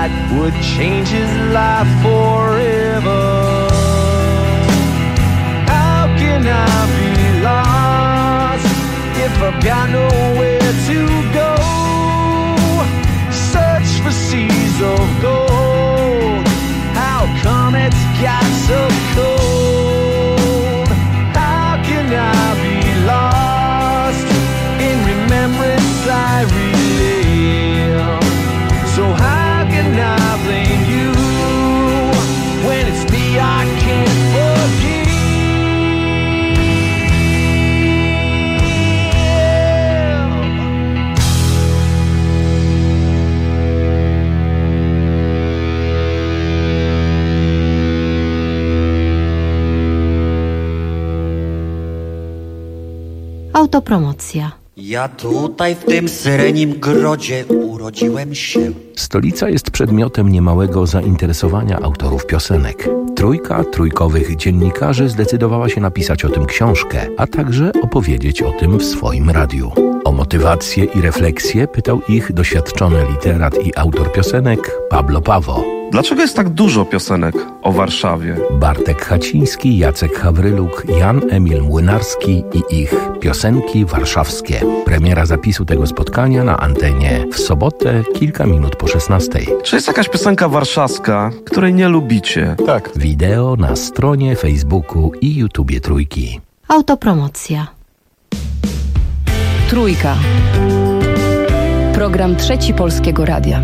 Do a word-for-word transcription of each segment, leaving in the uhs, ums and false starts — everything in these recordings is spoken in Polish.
that would change his life forever. How can I be lost if I've got nowhere to go? Search for seas of gold. How come it's got so cold? How can I be lost in remembrance I relive? So how can I blame you when it's me I can't forgive? Autopromocja. Ja tutaj w tym syrenim grodzie urodziłem się. Stolica jest przedmiotem niemałego zainteresowania autorów piosenek. Trójka trójkowych dziennikarzy zdecydowała się napisać o tym książkę, a także opowiedzieć o tym w swoim radiu. O motywację i refleksję pytał ich doświadczony literat i autor piosenek Pablo Pawo. Dlaczego jest tak dużo piosenek o Warszawie? Bartek Haciński, Jacek Hawryluk, Jan Emil Młynarski i ich piosenki warszawskie. Premiera zapisu tego spotkania na antenie w sobotę, kilka minut po szesnastej. Czy jest jakaś piosenka warszawska, której nie lubicie? Tak. Wideo na stronie Facebooku i YouTubie Trójki. Autopromocja. Trójka. Program Trzeci Polskiego Radia.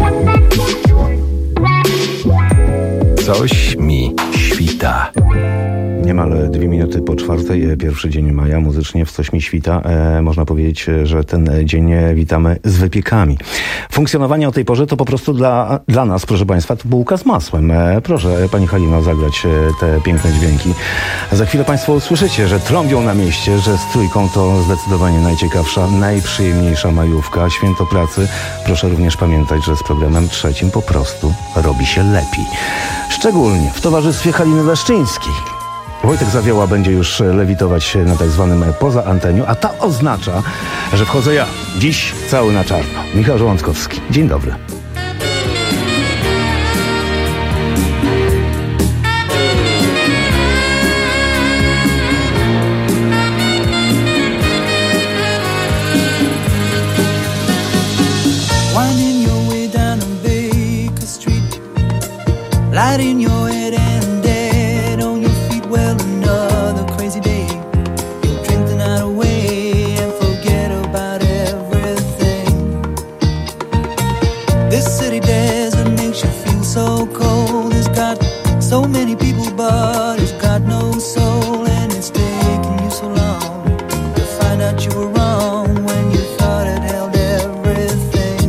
Coś mi świta. Niemal dwie minuty po czwartej, pierwszy dzień maja, muzycznie w Coś mi świta. E, można powiedzieć, że ten dzień witamy z wypiekami. Funkcjonowanie o tej porze to po prostu dla, dla nas, proszę Państwa, to bułka z masłem. E, proszę Pani Halino zagrać te piękne dźwięki. Za chwilę Państwo usłyszycie, że trąbią na mieście, że z Trójką to zdecydowanie najciekawsza, najprzyjemniejsza majówka, święto pracy. Proszę również pamiętać, że z programem trzecim po prostu robi się lepiej. Szczególnie w towarzystwie Haliny Leszczyńskiej. Wojtek Zawioła będzie już lewitować na tak zwanym poza anteniu, a to oznacza, że wchodzę ja. Dziś cały na czarno. Michał Żołądkowski. Dzień dobry. Winding your way down on Baker Street, light in your head and dead on your feet. Well, another crazy day. You'll drink the night away and forget about everything. This city desert makes you feel so cold. It's got so many people, but it's got no soul. And it's taken you so long to find out you were wrong when you thought it held everything.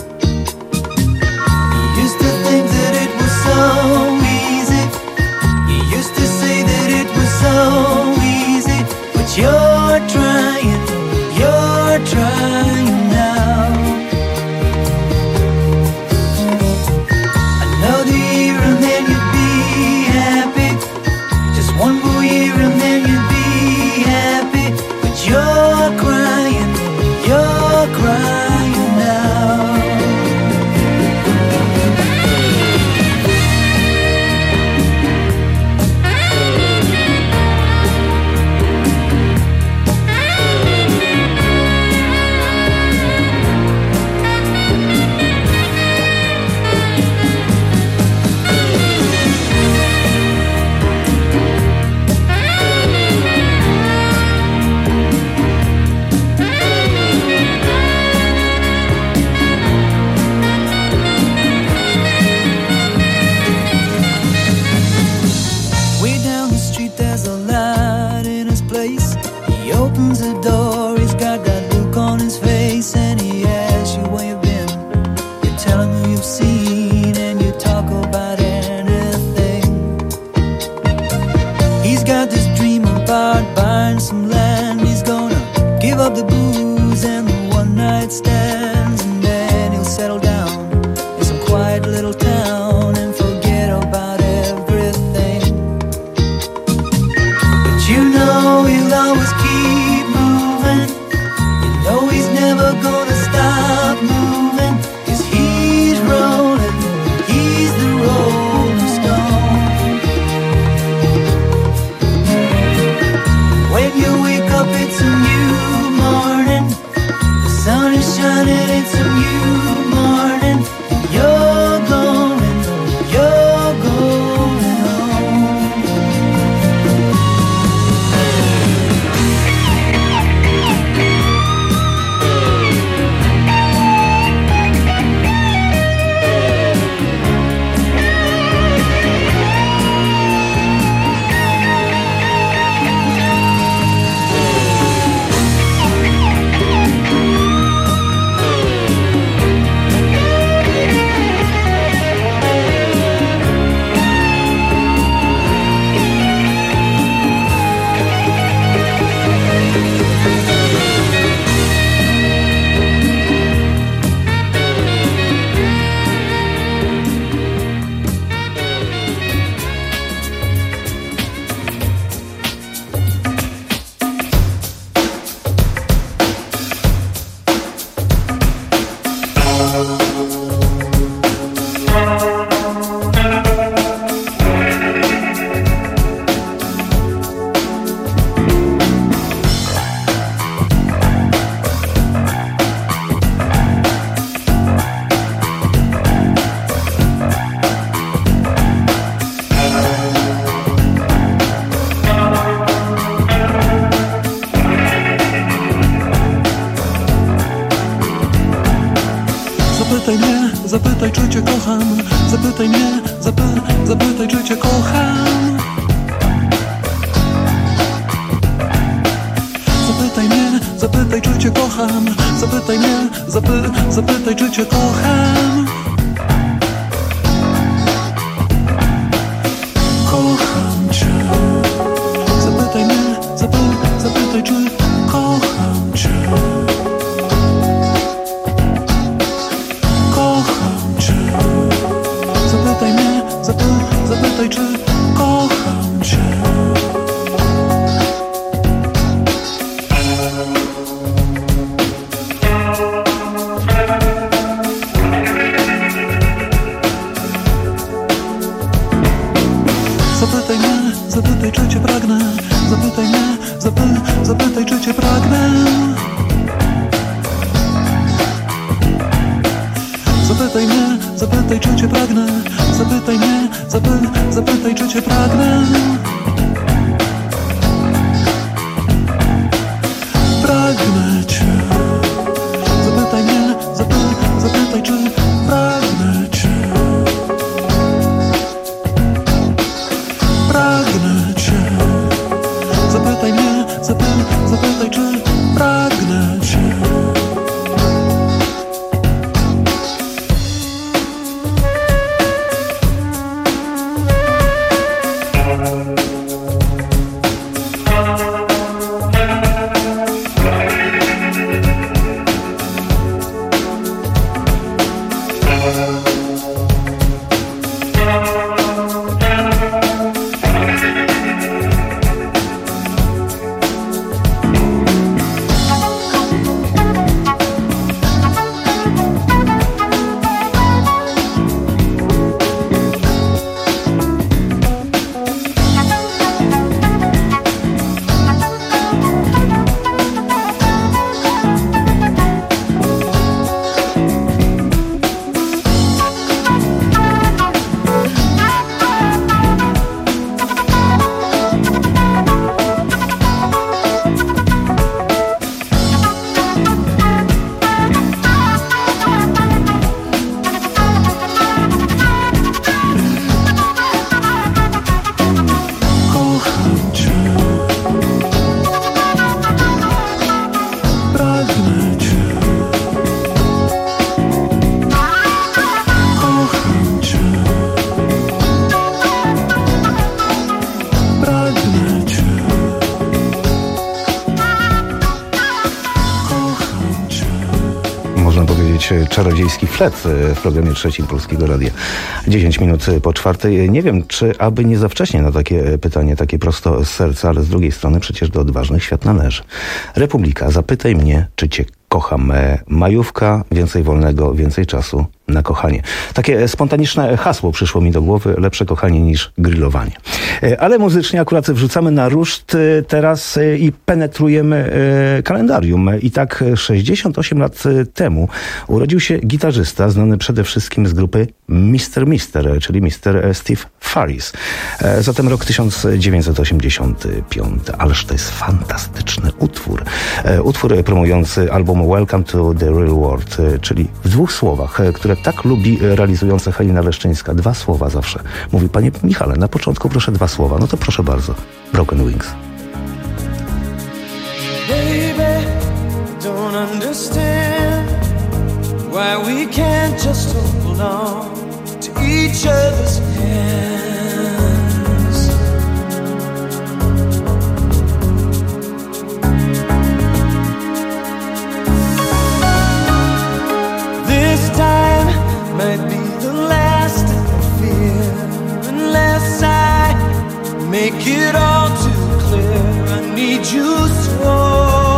You used to think that it was so easy. You used to say that it was so easy. But you're trying, you're trying now. Another year and then you'd be happy. Just one more year and then you'd be happy. But you're crying, you're crying now. Way down the street there's a light in his place. He opens the door, he's got that look on his face. And he asks you where you've been. You tell him who you've seen and you talk about anything. He's got this dream about buying some land. He's gonna give up the booze and the one night stands. And then he'll settle down in some quiet little town and forget about everything. But you know he'll always keep moving. You know he's never gonna stop moving. 'Cause he's rolling, sunshine and it's a new morning. You're going, you're going home. Zapytaj mnie, zapytaj, czy cię kocham. Zapytaj mnie, zapy, zapytaj, czy cię kocham. Zapytaj mnie, zapytaj, czy cię kocham. Zapytaj mnie, zapy, zapytaj, czy cię kocham. Kocham cię. Zapytaj mnie, zapy, zapytaj, czy kocham cię. Zapytaj mnie, zapy, zapytaj, czy kocham cię. Zapytaj mnie, zapytaj, czy cię pragnę. Zapytaj mnie, zapy, zapytaj, czy cię pragnę. Zapytaj mnie, zapytaj, czy cię pragnę. Zapytaj mnie, zapy, zapytaj, czy cię pragnę. Pragnę cię. Zapytaj mnie, zapy, zapytaj, czy pragnę cię. Pragnę cię. Zapytaj mnie, zapy, zapytaj, czy pragnę cię. Czarodziejski flet w programie trzecim Polskiego Radia. dziesięć minut po czwartej. Nie wiem, czy aby nie za wcześnie na takie pytanie, takie prosto z serca, ale z drugiej strony przecież do odważnych świat należy. Republika, zapytaj mnie, czy cię kocham. Majówka, więcej wolnego, więcej czasu. na kochanie. Takie spontaniczne hasło przyszło mi do głowy, lepsze kochanie niż grillowanie. Ale muzycznie akurat wrzucamy na ruszt teraz i penetrujemy kalendarium. I tak sześćdziesiąt osiem lat temu urodził się gitarzysta znany przede wszystkim z grupy mister Mister, czyli mister Steve Farris. Zatem rok tysiąc dziewięćset osiemdziesiąty piąty. Ależ to jest fantastyczny utwór. Utwór promujący album Welcome to the Real World, czyli w dwóch słowach, które tak lubi realizująca Halina Leszczyńska. Dwa słowa zawsze. Mówi: panie Michale, na początku proszę dwa słowa. No to proszę bardzo. Broken Wings. Baby, don't understand why we can't just hold on to each other's hands. This time might be the last I fear, unless I make it all too clear. I need you so.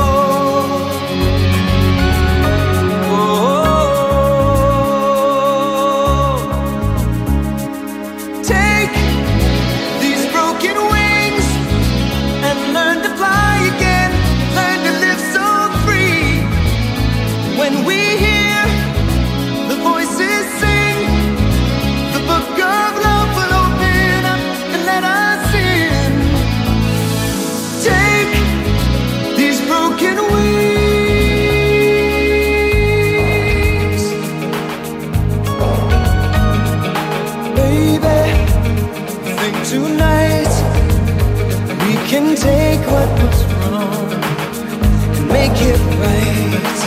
Can take what was wrong and make it right.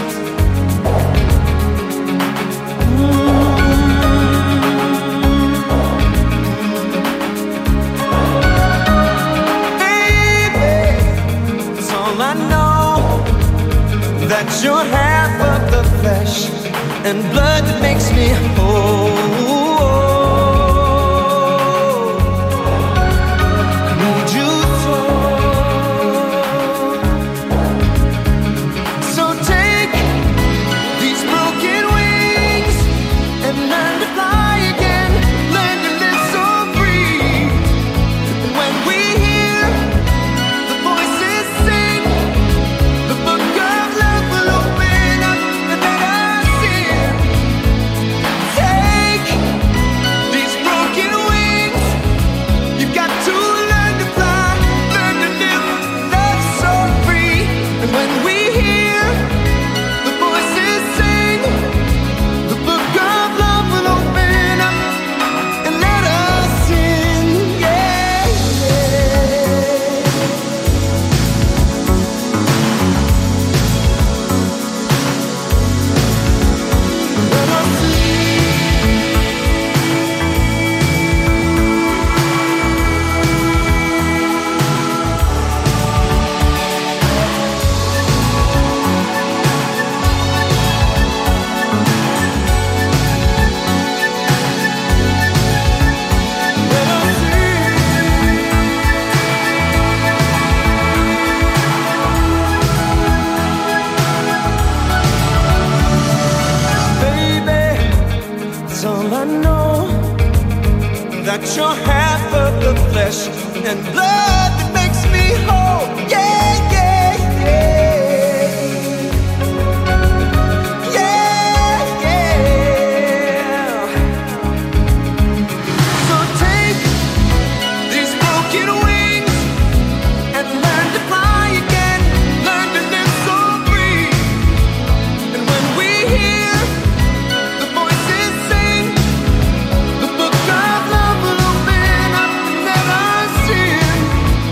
Mm-hmm. Baby, that's all I know, that you're half of the flesh and blood that makes me whole. That you're half of the flesh and blood that makes me whole. Yeah, yeah, yeah. Yeah, yeah. So take these broken wings and learn to fly again. Learn to live so free. And when we hear the voices sing, the book of love will open up and let us in.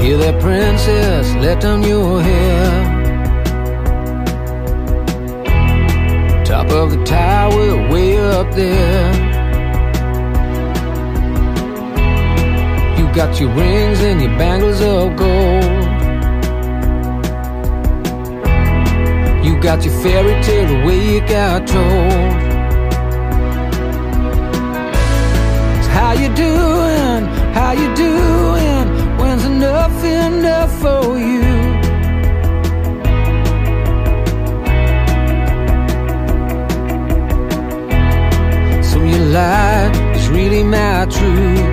Hear that princess, let down your hair. Top of the tower, way up there. You got your rings and your bangles of gold. You got your fairy tale the way you got told. So how you doing? How you doing? When's enough enough for you? So your light is really my truth,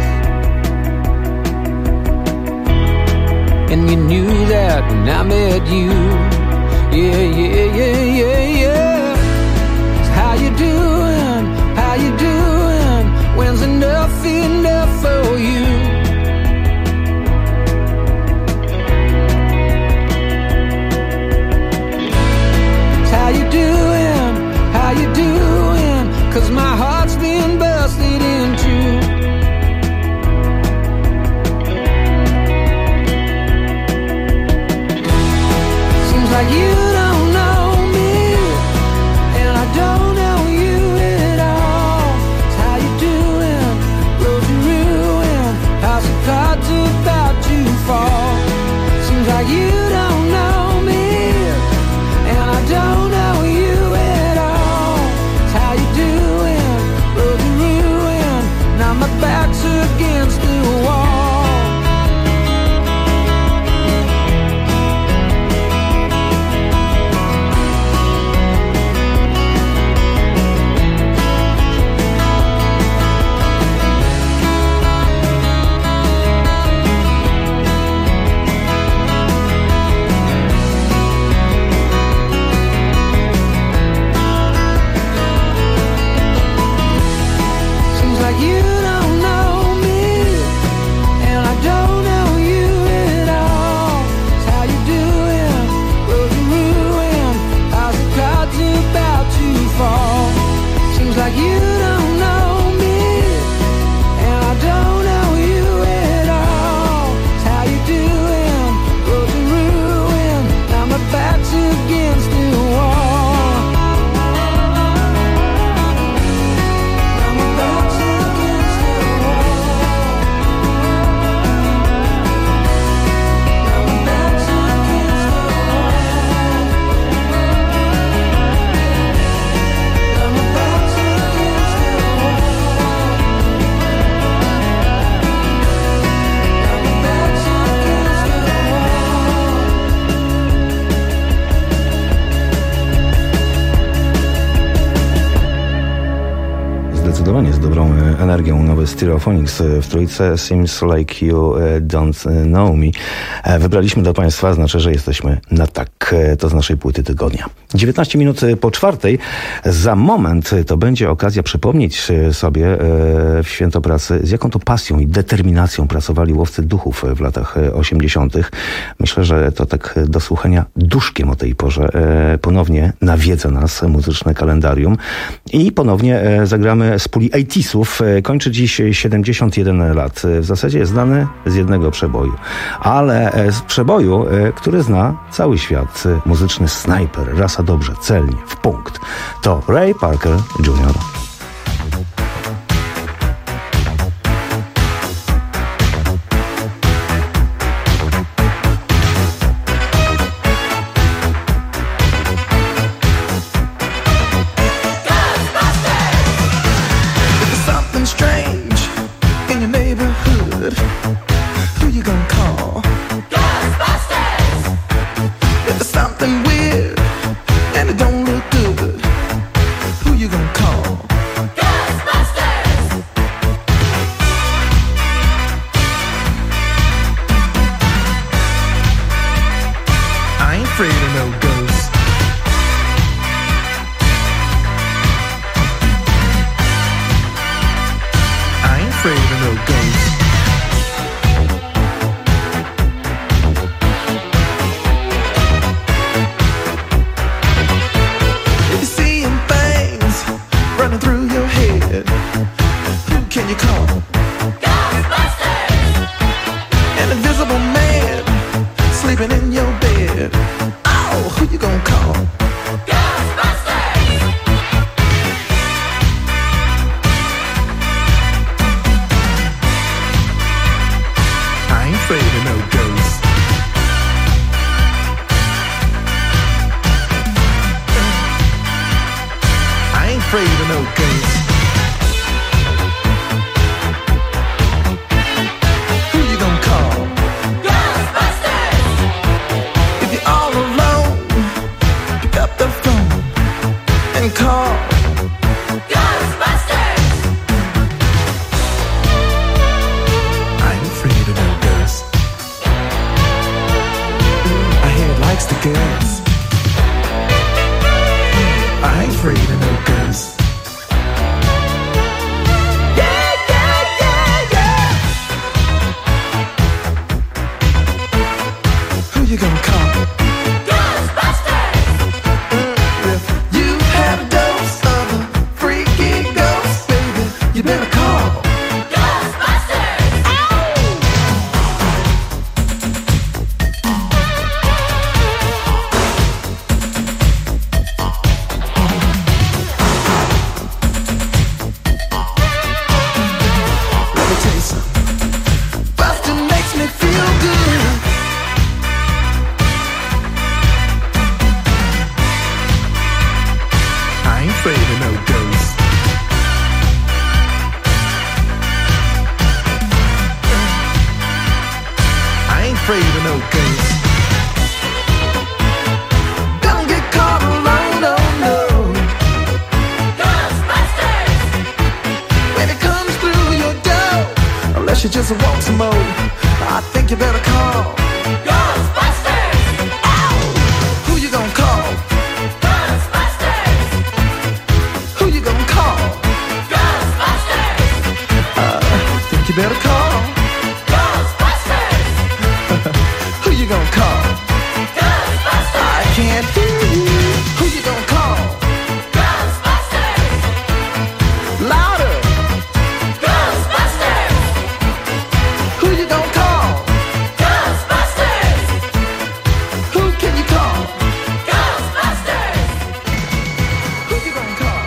and you knew that when I met you. Yeah, yeah, yeah, yeah, yeah. So how you doing? How you doing? When's enough enough for you? So how you doing? How you doing? 'Cause my heart's been busted into. Seems like you don't know me, and I don't know you at all. So how you doing? Road to ruin, house of cards about to fall. Seems like you don't know me, and I don't know you at all. So how you doing? Road to ruin, now my back's against the wall. Seems like you don't know me, and I don't know you at all. So how you doing? Road to ruin, house of cards about to fall. Seems like you don't know me, and I don't know you at all. So how you doing? Road to ruin, now my back's against the wall. Now my back's against the wall. Now my back's against the wall. Now my back's against the wall. Now my back's against the Zdecydowanie z dobrą e, energią nowy Stereophonics e, w trójce Seems Like You e, Don't Know Me. E, Wybraliśmy do Państwa, znaczy, że jesteśmy na tak. E, To z naszej płyty tygodnia. dziewiętnaście minut po czwartej. Za moment to będzie okazja przypomnieć e, sobie e, w Święto Pracy, z jaką to pasją i determinacją pracowali łowcy duchów w latach e, osiemdziesiątych. Myślę, że to tak do słuchania duszkiem o tej porze e, ponownie nawiedza nas muzyczne kalendarium i ponownie e, zagramy z puli osiemdziesiątych. E, Kończy dziś siedemdziesiąt jeden lat. E, W zasadzie jest znany z jednego przeboju, ale e, z przeboju, e, który zna cały świat. E, Muzyczny snajper, rasa dobrze, celnie, w punkt. To Ray Parker junior There's something strange in your neighborhood. Who you gonna call? Ghostbusters! If there's something weird and it don't look good, who you gonna call? Ghostbusters! I ain't afraid of no ghosts. I ain't afraid of no ghosts. If you're seeing things running through your head, who can you call? Ghostbusters! An invisible man sleeping in your bed. Oh, who you gonna call? Ghostbusters! I ain't afraid of no ghosts. I ain't afraid of no ghosts. Who you gonna call? Ghostbusters! If you're all alone, pick up the phone and call. Ghostbusters! I ain't afraid of no ghosts. I hear it likes the girls. I ain't afraid of no ghosts. Yeah, yeah, yeah, yeah. Who you gonna call? Ghostbusters! If you have a dose of a freaky ghost, baby, you better call. Ghostbusters! Let me tell you something. Bustin' makes me feel good. I ain't afraid of no ghosts. I ain't afraid of no ghosts. Don't get caught alone, no, no. Ghostbusters! When it comes through your door, unless you just want some more, I think you better call. Ghostbusters! Who you gonna call? Ghostbusters! Who you gonna call? Ghostbusters! I think you better call. Ghostbusters! Who you gonna call? Ghostbusters! I can't hear you. Who you gonna call? Ghostbusters! Louder. Ghostbusters! Who you gonna call? Ghostbusters! Who can you call? Ghostbusters! Who you gonna call?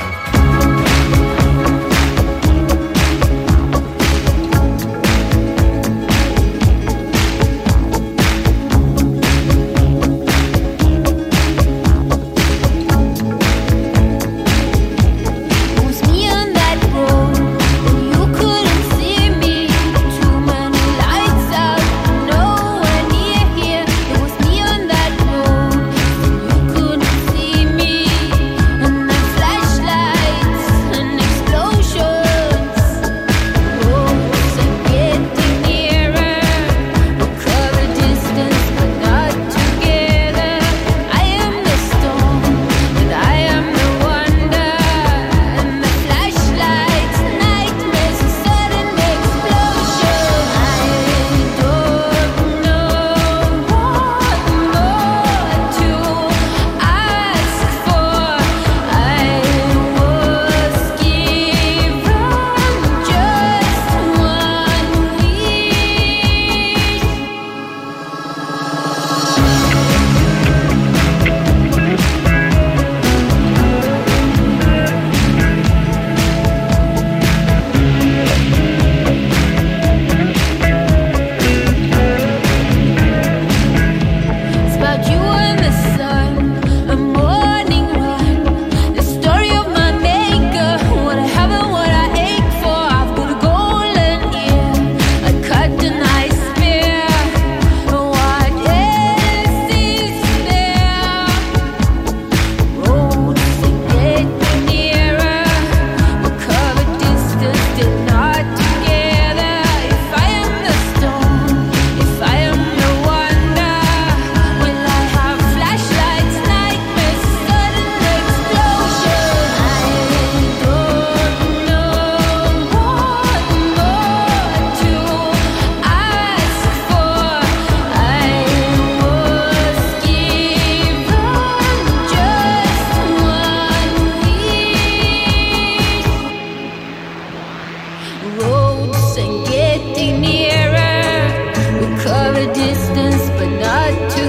It was me on that road, you couldn't see me. Too many lights out, nowhere near here. It was me on that road, you couldn't see me. And the flashlights and explosions, roads are getting nearer. We'll cover distance, but not together. I am the storm, and I am the wonder. And the flashlights, nightmares, a sudden explosion. I don't know what more to ask for. I was given just one wish. It's about you and the sun, a morning run, the story of my maker, what I have and what I ache for. I've got a golden ear, a cut and I spear. What else is there? Roads that get nearer, we'll cover distance, still not together. If I am the storm, if I am the wonder, will I have flashlights, nightmares, sudden explosion? I don't know what more to ask for. I was given just one wish. Roads are getting nearer. We cover distance, but not too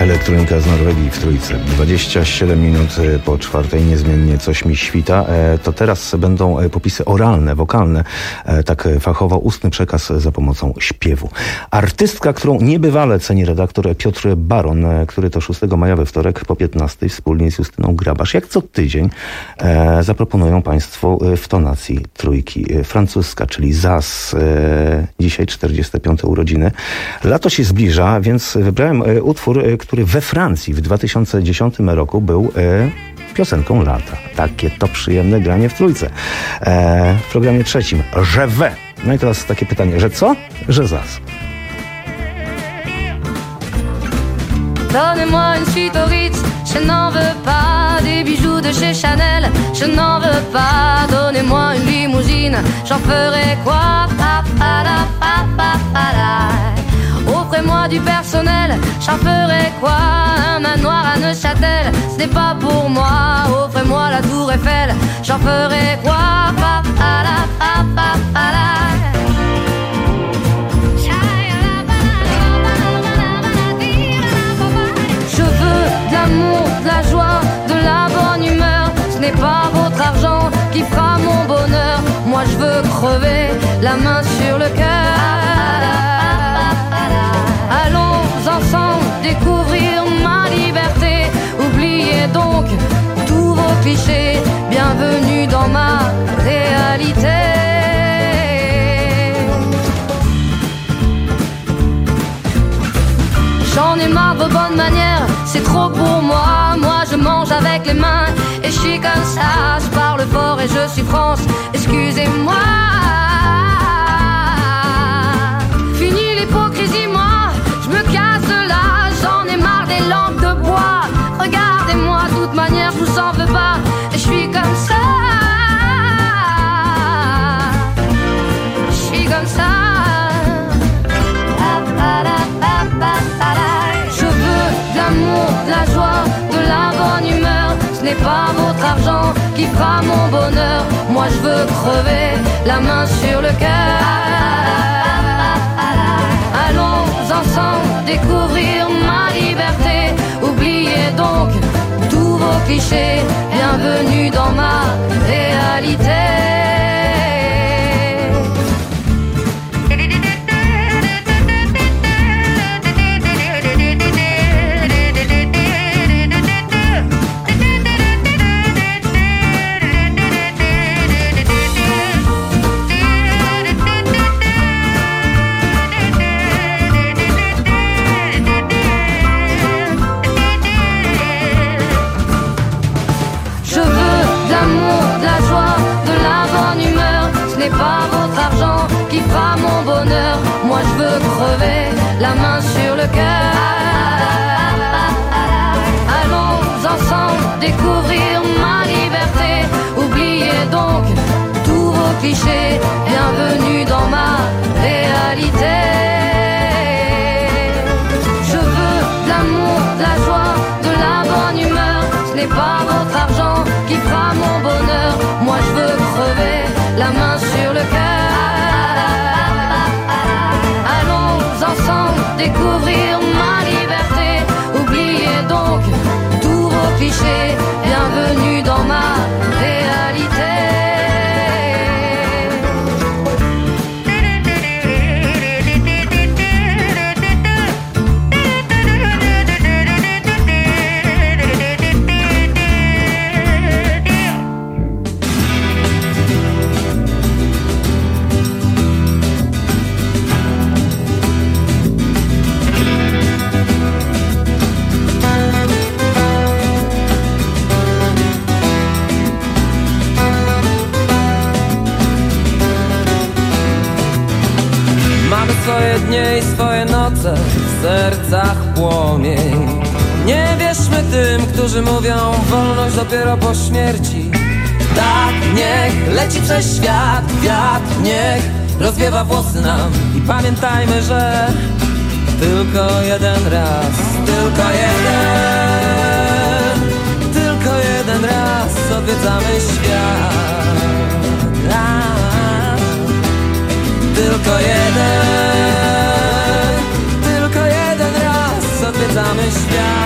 Elektronika z Norwegii w Trójce. dwadzieścia siedem minut po czwartej, niezmiennie coś mi świta. To teraz będą popisy oralne, wokalne, tak fachowo ustny przekaz za pomocą śpiewu. Artystka, którą niebywale ceni redaktor Piotr Baron, który to szóstego maja we wtorek po piętnastej wspólnie z Justyną Grabasz, jak co tydzień, zaproponują Państwu w tonacji Trójki. Francuska, czyli Zaz. Dzisiaj czterdzieste piąte urodziny. Lato się zbliża, więc wybrałem utwór, który we Francji w dwa tysiące dziesiątym roku był e, piosenką lata. Takie to przyjemne granie w Trójce. E, w programie trzecim Je vais. No i teraz takie pytanie, że co? Że Zaz. Donnez-moi une suite au Ritz, je n'en veux pas des bijoux de chez Chanel, je n'en veux pas. Donnez-moi une limousine, j'en ferai quoi? Pa, pa, la, pa, pa, pa, la. Offrez-moi du personnel, j'en ferai quoi? Un manoir à Neuchâtel, ce n'est pas pour moi. Offrez-moi la tour Eiffel, j'en ferai quoi? Pa, pa, la, pa, pa, pa, la. Je veux de l'amour, de la joie, de la bonne humeur. Ce n'est pas votre argent qui fera mon bonheur. Moi je veux crever la main sur le cœur. Allons ensemble découvrir ma liberté. Oubliez donc tous vos clichés. Bienvenue dans ma réalité. J'en ai marre de vos bonnes manières, c'est trop pour moi. Moi je mange avec les mains et je suis comme ça. Je parle fort et je suis France, excusez-moi. Fini l'hypocrisie, moi je me casse de là. J'en ai marre des lampes de bois. Regardez-moi, de toute manière je vous en veux pas. Et je suis comme ça. Je suis comme ça. Je veux de l'amour, de la joie, de la bonne humeur. Ce n'est pas votre argent qui fera mon bonheur. Moi je veux crever la main sur le cœur. Allons ensemble découvrir ma liberté. Oubliez donc tous vos clichés. Bienvenue dans ma réalité. Ce n'est pas votre argent qui fera mon bonheur. Moi je veux crever la main sur le cœur. Allons ensemble découvrir ma liberté. Oubliez donc tous vos clichés. Bienvenue dans ma réalité. Je veux de l'amour, de la joie, de la bonne humeur. Ce n'est pas votre argent qui fera mon bonheur. Moi je veux crever la main sur le cœur. Allons ensemble découvrir ma liberté. Oubliez donc tous vos clichés. Bienvenue dans ma réalité. Swoje dnie i swoje noce, w sercach płomień. Nie wierzmy tym, którzy mówią, wolność dopiero po śmierci. Tak, niech leci przez świat wiatr, niech rozwiewa włosy nam. I pamiętajmy, że tylko jeden raz, tylko jeden, tylko jeden raz odwiedzamy świat. Tylko jeden, tylko jeden raz odwiedzamy świat.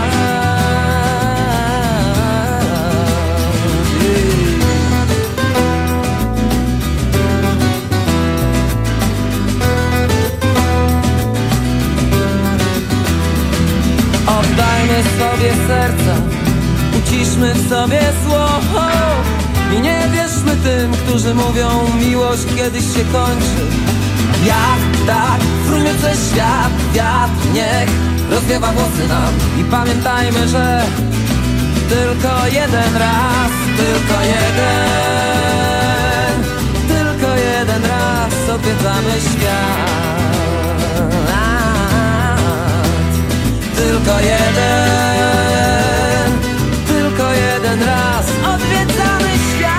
sobie serca, uciszmy w sobie zło i nie wierzmy tym, którzy mówią, miłość kiedyś się kończy. Jak tak, frumiący świat, wiatr, niech rozwiewa włosy nam i pamiętajmy, że tylko jeden raz, tylko jeden, tylko jeden raz odwiedzamy świat. Tylko jeden, tylko jeden raz odwiedzamy świat.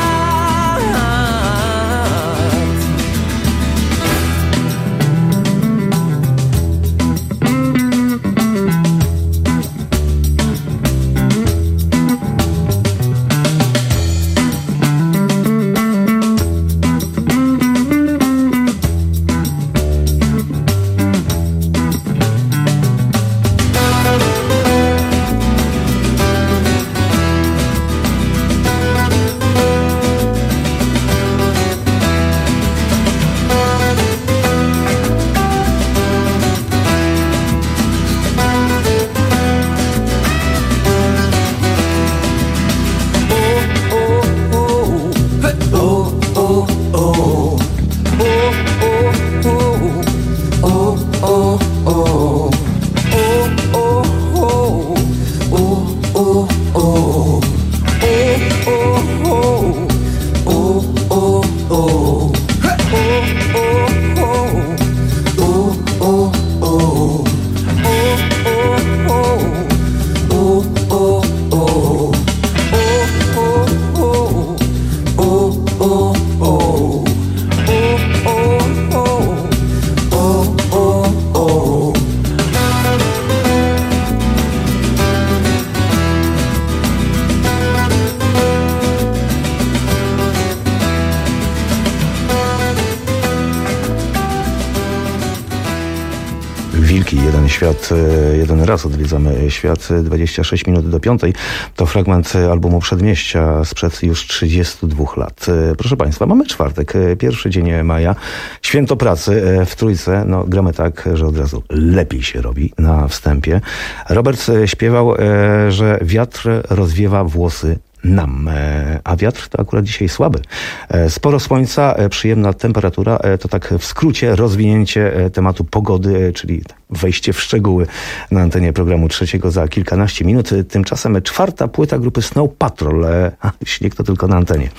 Świat, jeden raz odwiedzamy świat, dwadzieścia sześć minut do piątej. To fragment albumu Przedmieścia sprzed już trzydziestu dwóch lat. Proszę Państwa, mamy czwartek, pierwszy dzień maja, święto pracy w Trójce. No, gramy tak, że od razu lepiej się robi na wstępie. Robert śpiewał, że wiatr rozwiewa włosy nam, a wiatr to akurat dzisiaj słaby. Sporo słońca, przyjemna temperatura, to tak w skrócie rozwinięcie tematu pogody, czyli wejście w szczegóły na antenie programu trzeciego za kilkanaście minut. Tymczasem czwarta płyta grupy Snow Patrol, a śnieg to tylko na antenie.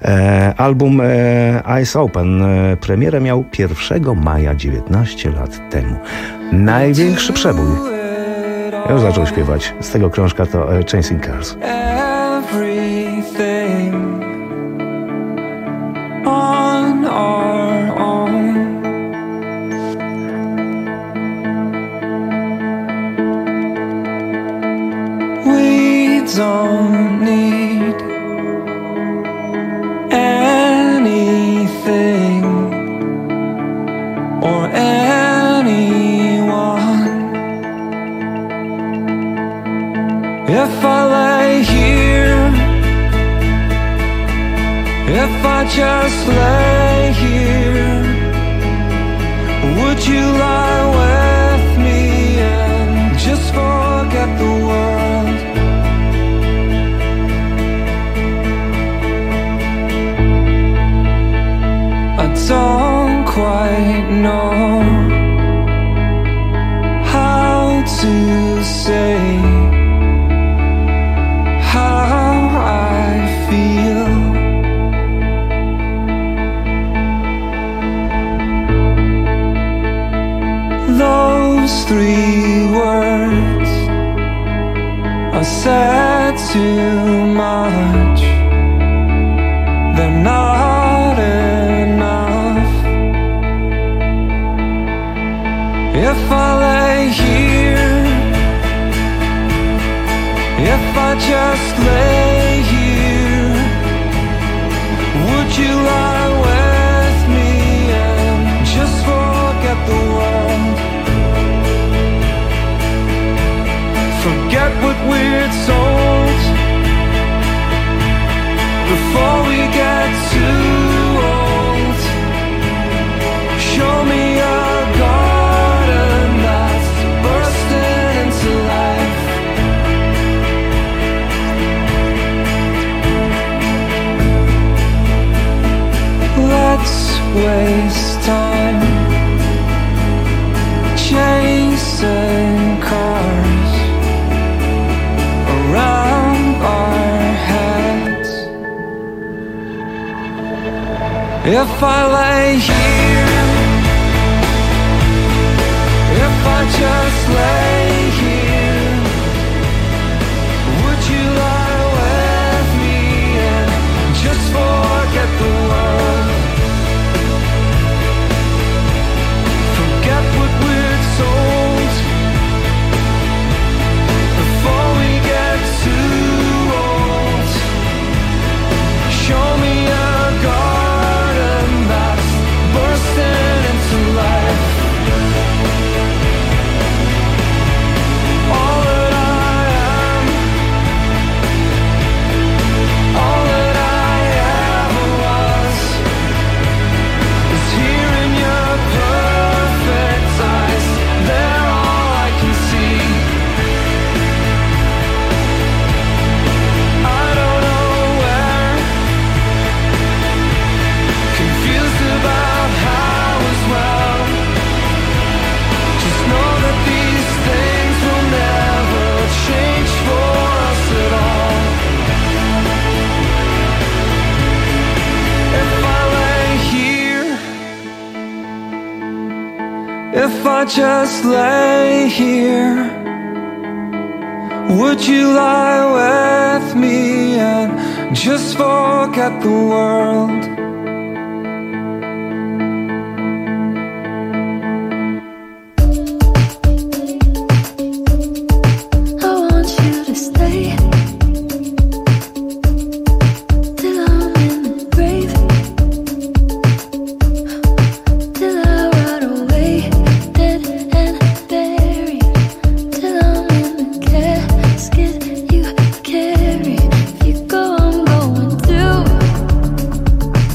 Album Eyes Open premierę miał pierwszego maja dziewiętnaście lat temu. Największy przebój. Ja już zaczął śpiewać. Z tego krążka to Chasing Cars. Everything on our own. We don't need anything or anyone. If I lay here, if I just lay here, would you lie with me and just forget the world? I don't quite know how to say how I feel. Those three words are said too much. They're not enough. If I lay here, if I just lay here, would you lie with me and just forget the world? Forget what we're told before we get too old. Show me a garden that's bursting into life. If I lay here, if I just lay here, would you lie with me and just forget the world? Forget what we're told before we get too old. Show me a garden that's bursting into life. All that I am, all that I ever was, is here in your perfect eyes. They're all I can see. I don't know where, confused about how as well. Just know that these things will never change for us at all. If I lay here, if I just lay here, would you lie with me and just forget the world? I want you to stay till I'm in the grave, till I rot away, dead and buried, till I'm in the casket you carry. If you go, I'm going through.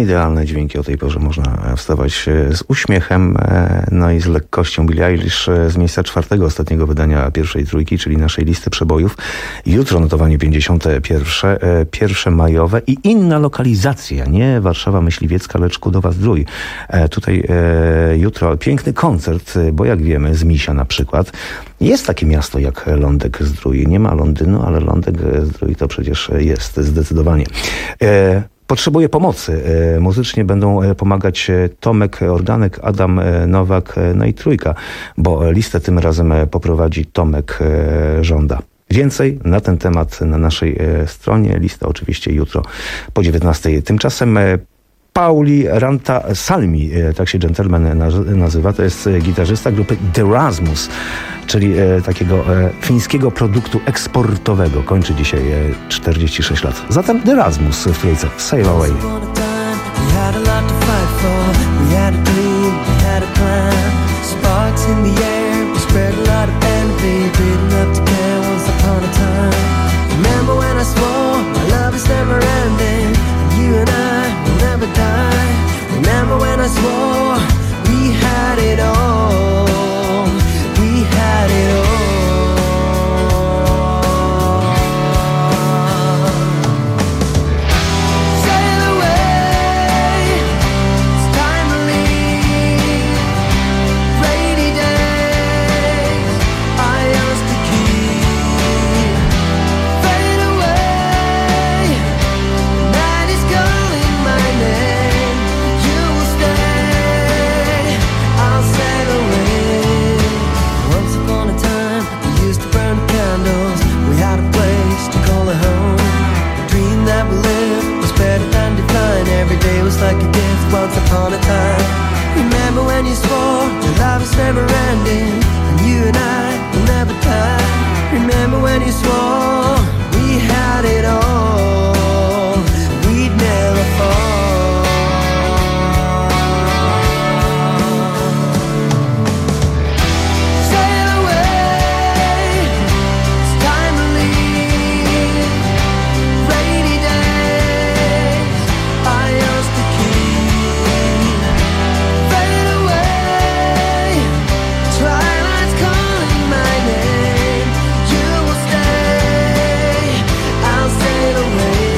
idealne dźwięki o tej porze. Można wstawać z uśmiechem, no i z lekkością. Billie Eilish z miejsca czwartego ostatniego wydania pierwszej trójki, czyli naszej listy przebojów. Jutro notowanie pięćdziesiąte pierwsze, pierwsze majowe i inna lokalizacja, nie Warszawa Myśliwiecka, lecz Kudowa-Zdrój. Tutaj jutro piękny koncert, bo jak wiemy z Misia na przykład, jest takie miasto jak Lądek-Zdrój. Nie ma Londynu, ale Lądek-Zdrój to przecież jest zdecydowanie. E, potrzebuję pomocy. E, muzycznie będą pomagać Tomek Organek, Adam Nowak, no i Trójka, bo listę tym razem poprowadzi Tomek Żąda. Więcej na ten temat na naszej stronie. Lista oczywiście jutro po dziewiętnastej. Tymczasem Pauli Ranta Salmi, tak się gentleman nazywa, to jest gitarzysta grupy Derasmus, czyli takiego fińskiego produktu eksportowego. Kończy dzisiaj czterdzieści sześć lat. Zatem Derasmus w trójce. Sail Away. Remember when I swore we had it all, we had it all. Sail away, it's time to leave. Rainy days I used to keep. Fade away, night is calling my name. You will stay, I'll sail away. Once upon a time, we used to burn candles. We had a place to call a home. The dream that we lived was better than divine. Every day was like a gift once upon a time. Remember when you swore your love is never ending, and you and I will never die. Remember when you swore we had it all, we'd never fall. Sail away, it's time to leave. Rainy days I used to keep. Fade away, twilight's calling my name. You will stay, I'll sail away.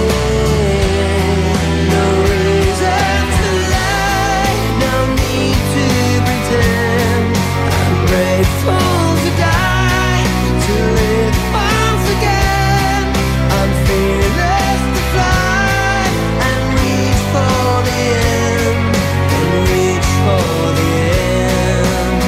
No reason to lie, no need to pretend. I'm grateful to die, to live once again. I'm fearless to fly and reach for the end, and reach for the end.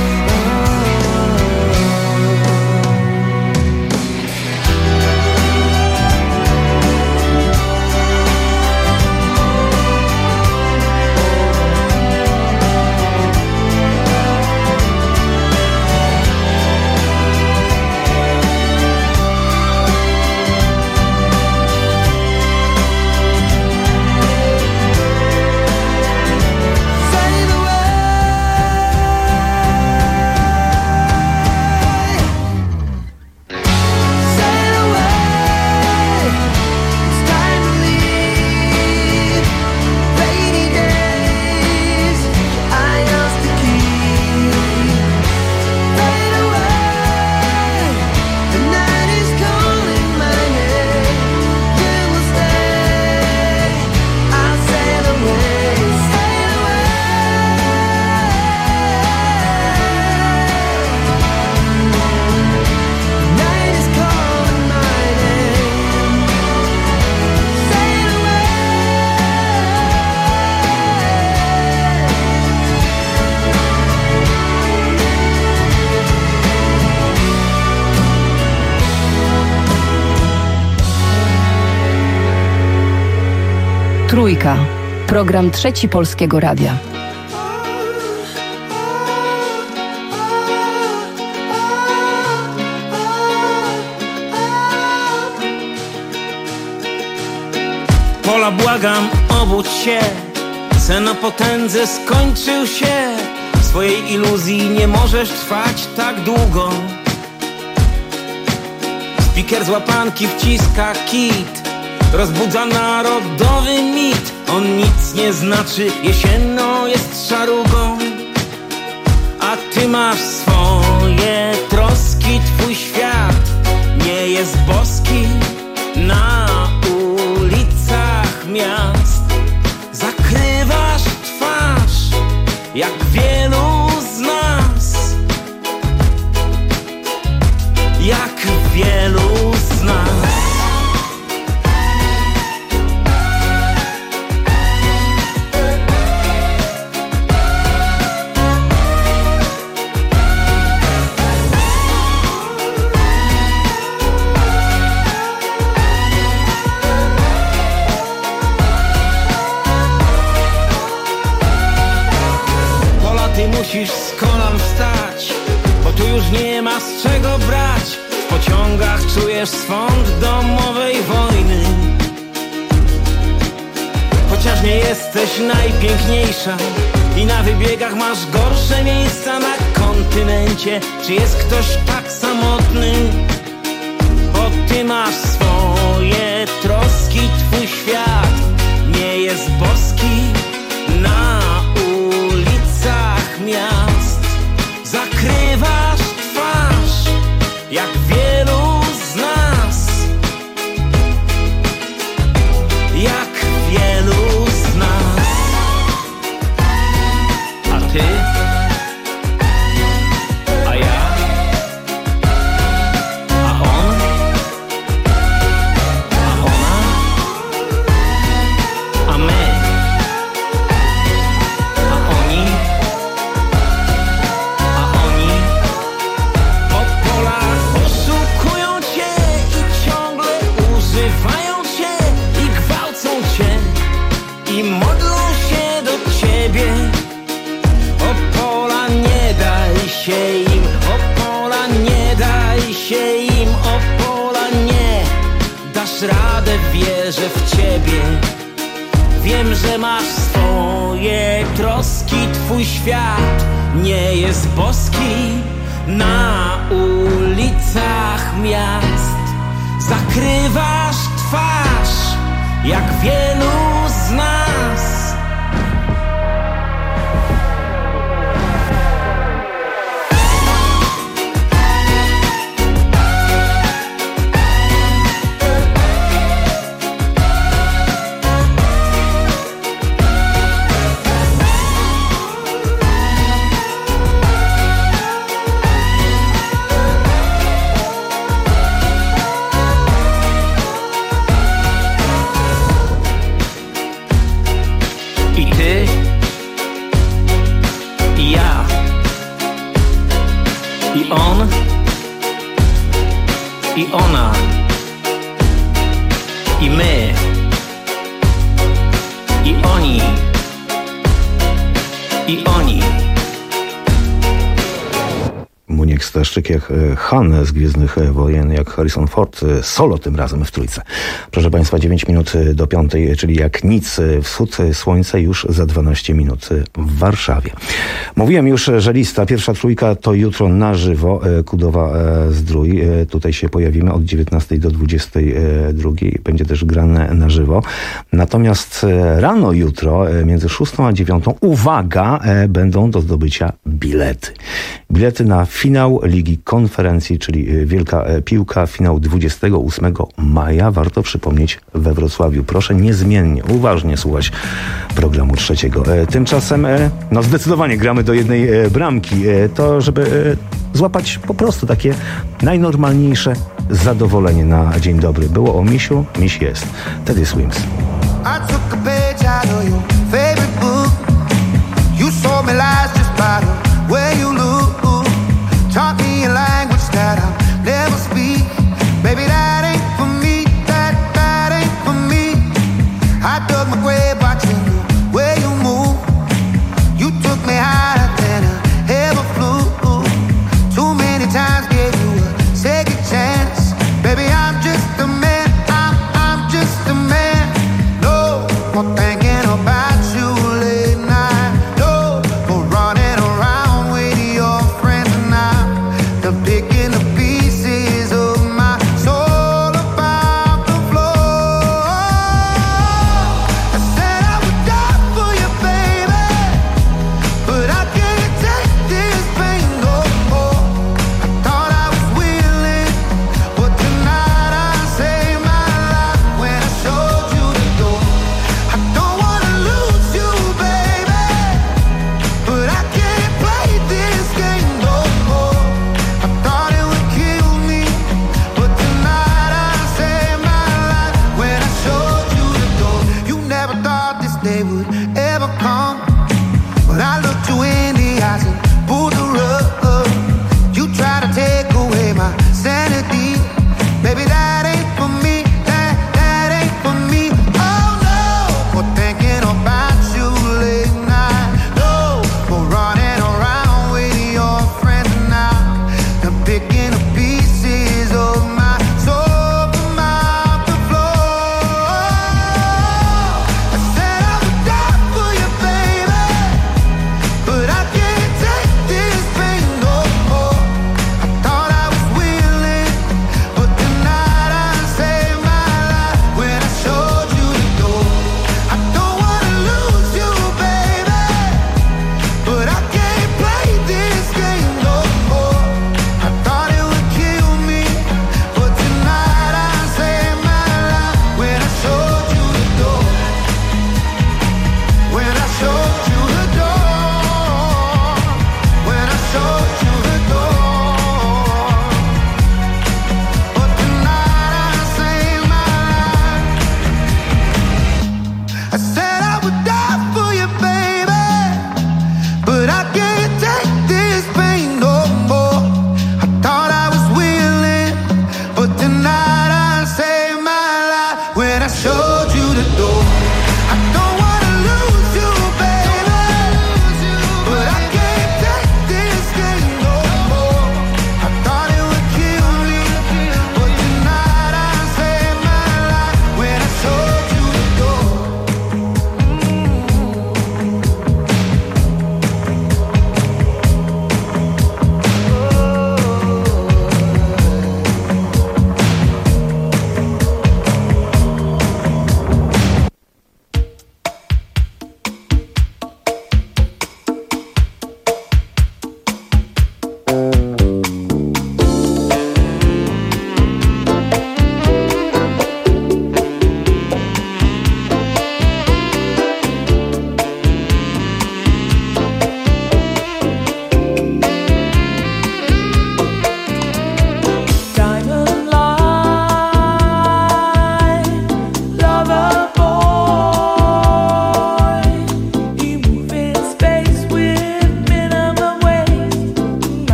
Sail away, sail away, it's time to leave. Rainy days I used to keep. Fade away, the night is calling my name. You will stay, I'll sail away, sail away. The night is calling my name. Sail away. Trójka. Program Trzeci Polskiego Radia. Pola, błagam, obudź się. Sen o potędze skończył się. W swojej iluzji nie możesz trwać tak długo. Spiker z łapanki wciska kit. rozbudza narodowy mit. On nic nie znaczy, jesienną jest szarugą, a ty masz swoje troski. Twój świat nie jest boski. Na ulicach miast zakrywasz twarz, jak wielu z nas, jak wielu z nas. Musisz z kolan wstać, bo tu już nie ma z czego brać. W pociągach czujesz swąd domowej wojny. Chociaż nie jesteś najpiękniejsza i na wybiegach masz gorsze miejsca na kontynencie, czy jest ktoś tak samotny? Bo ty masz swoje troski. Twój świat nie jest boski. Na miast zakrywasz twarz, jak wielu z nas, jak wielu z nas. A ty? A ja? A on? A ona? A my? Radę, wierzę w ciebie. Wiem, że masz swoje troski. Twój świat nie jest boski. Na ulicach miast zakrywasz twarz, jak wielu z nas. I ona, i my, i oni, i oni. Muniek Staszczyk jak Han z Gwiezdnych Wojen, jak Harrison Ford, solo tym razem w trójce. Proszę Państwa, dziewięć minut do piątej, czyli jak nic, wschód słońca już za dwanaście minut w Warszawie. Mówiłem już, że lista, pierwsza trójka to jutro na żywo, Kudowa Zdrój. Tutaj się pojawimy od dziewiętnastej do dwudziestej drugiej. Będzie też grane na żywo. Natomiast rano jutro, między szóstą a dziewiątą, uwaga, będą do zdobycia bilety. Bilety na finał Ligi Konferencji, czyli Wielka Piłka, finał dwudziestego ósmego maja. Warto przypomnieć we Wrocławiu. Proszę niezmiennie, uważnie słuchać programu trzeciego. Tymczasem, no zdecydowanie gramy do jednej bramki. To, żeby złapać po prostu takie najnormalniejsze zadowolenie na dzień dobry. Było o misiu, miś jest. Teddy Swims. I took a page out of your favorite book. You saw me lies just by the way you look. Taught me a language that I'll never speak. Baby, that ain't for me, that, that ain't for me. I dug my grave watching the way you move. You took me higher than I ever flew. Too many times gave you a second chance. Baby, I'm just a man, I'm, I'm just a man. No more thinking about you late night. No more running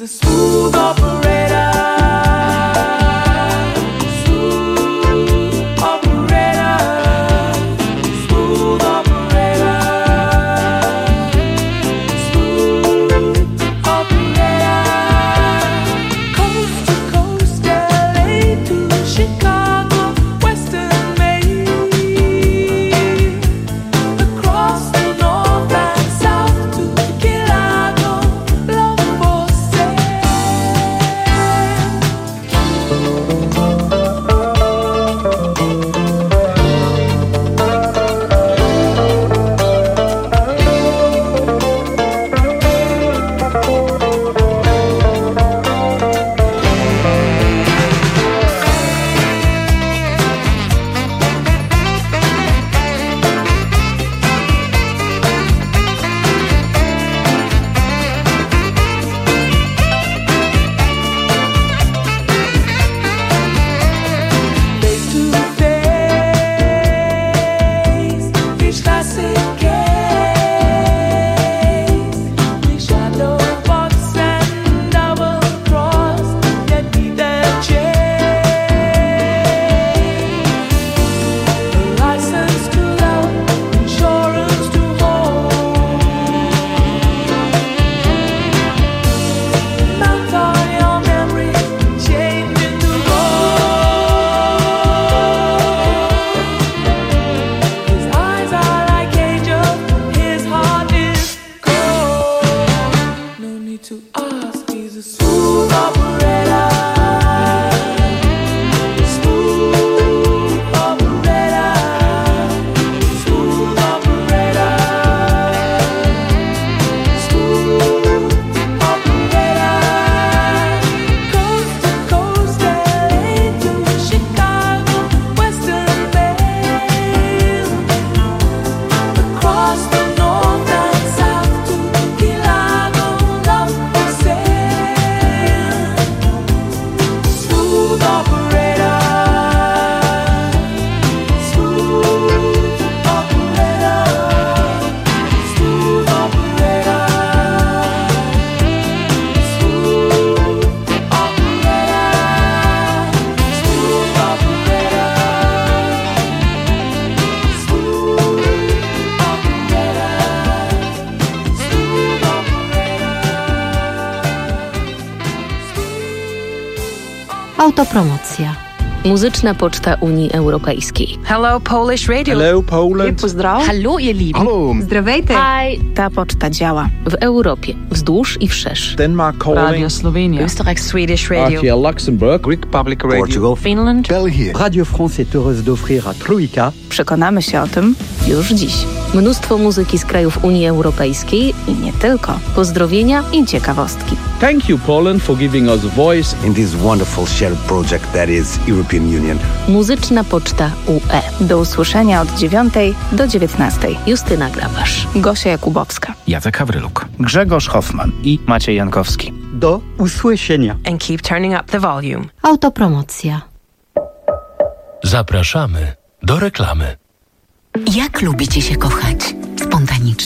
smooth operator. Smooth operator. Smooth operator. Smooth operator. Coast to coast, L A to Chicago, Western Maine. Across the north and south to Key Largo, Lombok Sand. Face to face, each classic case. We shadow box and double cross, yet neither change. A license to love, insurance to hold. Mount on your memory, change into gold. His eyes are like angels, his heart is cold. No need to ask, he's a smooth operator. Smooth operator. Smooth operator. Smooth operator. Coast to coast, L A to Chicago, Western Maine. Across the north and south to Key Largo, Lombok Sand. Smooth operator. Smooth operator. Smooth operator. Smooth Autopromocja. Muzyczna poczta Unii Europejskiej. Hello Polish Radio. Hello Poland. Pozdrav. Hallo, ihr Lieben. Hallo. Zdravejte. Hi. Ta poczta działa. W Europie, wzdłuż i wszerz. Denmark calling. Radio Slovenia. Österreich Swedish Radio. R T L Luxembourg. Greek Public Radio. Portugal. Finland. Belgium. Radio France est heureuse d'offrir à Troika Przekonamy się o tym już dziś. Mnóstwo muzyki z krajów Unii Europejskiej. I nie tylko. Pozdrowienia. I ciekawostki. Thank you, Poland, for giving us a voice in this wonderful shared project that is European Union. Muzyczna poczta U E. Do usłyszenia od dziewiątej do dziewiętnastej. Justyna Grabasz. Gosia Jakubowska. Jacek Hawryluk. Grzegorz Hoffman i Maciej Jankowski. Do usłyszenia. And keep turning up the volume. Autopromocja. Zapraszamy do reklamy. Jak lubicie się kochać? Spontanicznie,